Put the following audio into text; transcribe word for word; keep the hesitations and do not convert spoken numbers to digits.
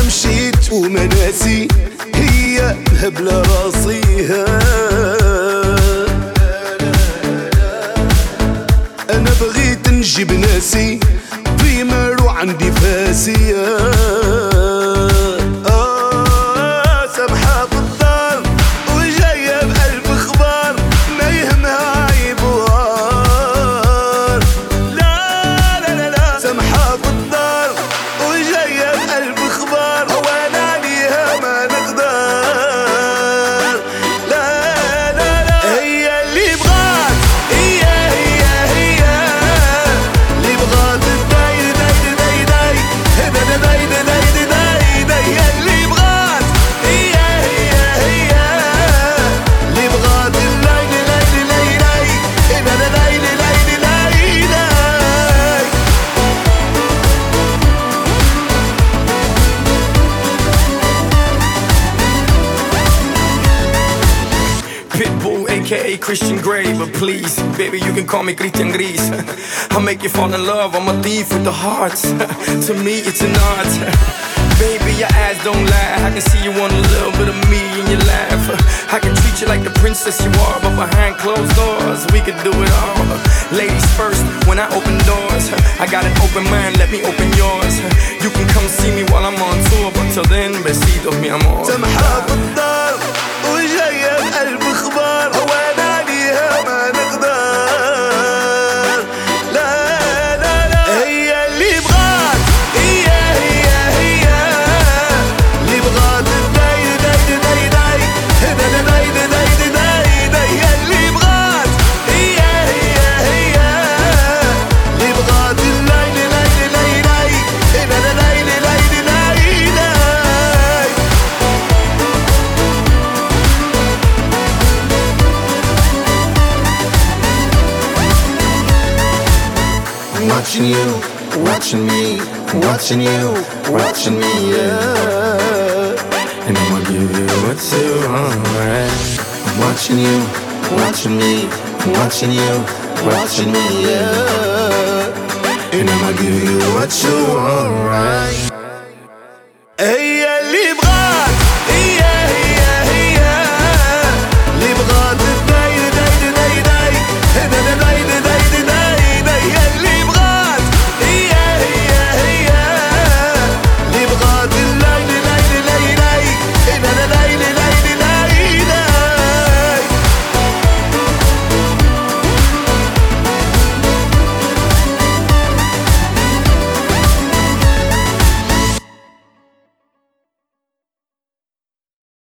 مشيت ومناسي هي مهبلة راسيها. أنا بغيت نجيب ناسي بيمر وعندي فاسية. آه سامحة في الدار وجاية بقلب اخبار ما يهمها عيب وعار. لا لا لا لا سامحة في الدار وجاية بقلب اخبار هوانا عليها ما نقدر. لا لا لا هي اللي بغات هي هي هي اللي بغات داي داي داي داي داي داي داي داي داي هي اللي بغات هي هي هي اللي بغات الليل ليل ليل ليل ليل ليل ليل. Pitbull, aka Christian Grey, but please, baby, you can call me Christian Gris. I'll make you fall in love, I'm a thief with the hearts. To me, it's an art. Baby, your eyes don't lie, I can see you want a little bit of me in your life. I can treat you like the princess you are, but behind closed doors, we could do it all. Ladies first, when I open doors, I got an open mind, let me open yours. You can come see me while I'm on tour, but till then, besitos, mi amor. سامحة في الدار وجاية بقلب اخبار هوانا عليها ما نقدر. لا لا لا هي اللي بغات هي هي هي اللي بغات داي داي داي داي داي داي داي داي داي هي اللي بغات هي هي هي اللي بغات الليل ليل ليل ليل ليل ليل ليل. Watching you, watching me, watching you, watching me, yeah. And I'ma give you what you want, right? I'm watching you, watching me, watching you, watching me, yeah. And I'ma give you what you want, right? هي اللي